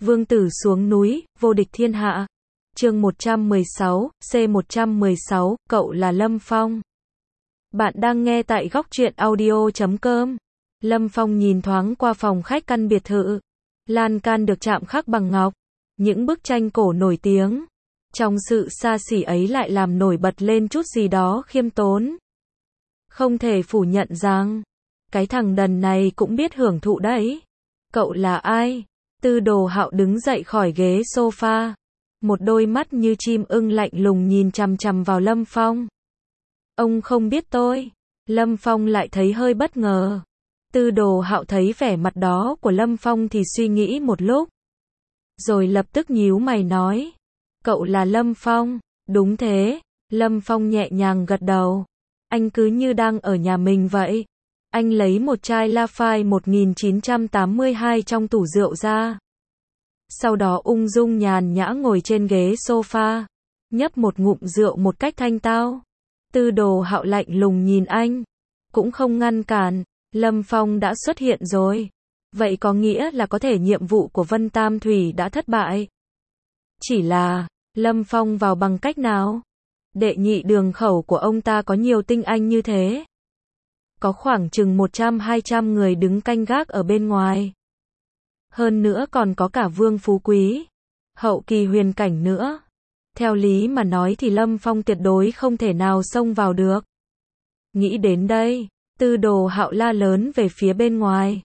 Vương tử xuống núi, vô địch thiên hạ. Chương 116, C116, cậu là Lâm Phong. Bạn đang nghe tại góc truyện audio.com. Lâm Phong nhìn thoáng qua phòng khách căn biệt thự. Lan can được chạm khắc bằng ngọc. Những bức tranh cổ nổi tiếng. Trong sự xa xỉ ấy lại làm nổi bật lên chút gì đó khiêm tốn. Không thể phủ nhận rằng, cái thằng đần này cũng biết hưởng thụ đấy. Cậu là ai? Tư Đồ Hạo đứng dậy khỏi ghế sofa. Một đôi mắt như chim ưng lạnh lùng nhìn chằm chằm vào Lâm Phong. Ông không biết tôi. Lâm Phong lại thấy hơi bất ngờ. Tư Đồ Hạo thấy vẻ mặt đó của Lâm Phong thì suy nghĩ một lúc. Rồi lập tức nhíu mày nói. Cậu là Lâm Phong. Đúng thế. Lâm Phong nhẹ nhàng gật đầu. Anh cứ như đang ở nhà mình vậy. Anh lấy một chai Lafite 1982 trong tủ rượu ra. Sau đó ung dung nhàn nhã ngồi trên ghế sofa. Nhấp một ngụm rượu một cách thanh tao. Tư Đồ Hạo lạnh lùng nhìn anh. Cũng không ngăn cản. Lâm Phong đã xuất hiện rồi. Vậy có nghĩa là có thể nhiệm vụ của Vân Tam Thủy đã thất bại. Chỉ là, Lâm Phong vào bằng cách nào? Đệ nhị đường khẩu của ông ta có nhiều tinh anh như thế. Có khoảng chừng 100-200 người đứng canh gác ở bên ngoài. Hơn nữa còn có cả Vương Phú Quý. Hậu kỳ huyền cảnh nữa. Theo lý mà nói thì Lâm Phong tuyệt đối không thể nào xông vào được. Nghĩ đến đây, Tư Đồ Hạo la lớn về phía bên ngoài.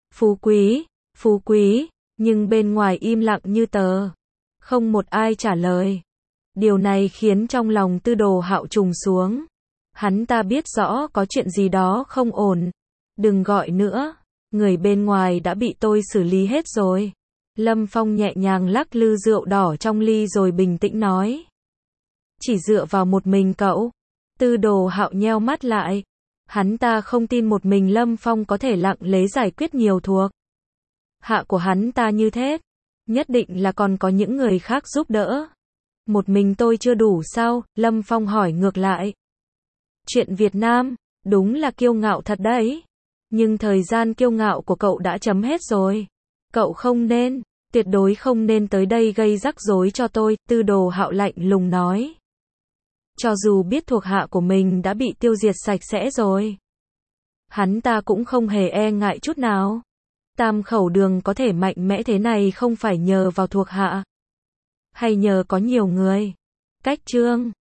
Phú Quý, nhưng bên ngoài im lặng như tờ. Không một ai trả lời. Điều này khiến trong lòng Tư Đồ Hạo trùng xuống. Hắn ta biết rõ có chuyện gì đó không ổn. Đừng gọi nữa. Người bên ngoài đã bị tôi xử lý hết rồi. Lâm Phong nhẹ nhàng lắc lư rượu đỏ trong ly rồi bình tĩnh nói. Chỉ dựa vào một mình cậu. Tư Đồ Hạo nheo mắt lại. Hắn ta không tin một mình Lâm Phong có thể lặng lẽ giải quyết nhiều thuộc hạ của hắn ta như thế. Nhất định là còn có những người khác giúp đỡ. Một mình tôi chưa đủ sao? Lâm Phong hỏi ngược lại. Chuyện Việt Nam, đúng là kiêu ngạo thật đấy. Nhưng thời gian kiêu ngạo của cậu đã chấm hết rồi. Cậu không nên, tuyệt đối không nên tới đây gây rắc rối cho tôi, Tư Đồ Hạo lạnh lùng nói. Cho dù biết thuộc hạ của mình đã bị tiêu diệt sạch sẽ rồi. Hắn ta cũng không hề e ngại chút nào. Tam Khẩu Đường có thể mạnh mẽ thế này không phải nhờ vào thuộc hạ. Hay nhờ có nhiều người. Cách chương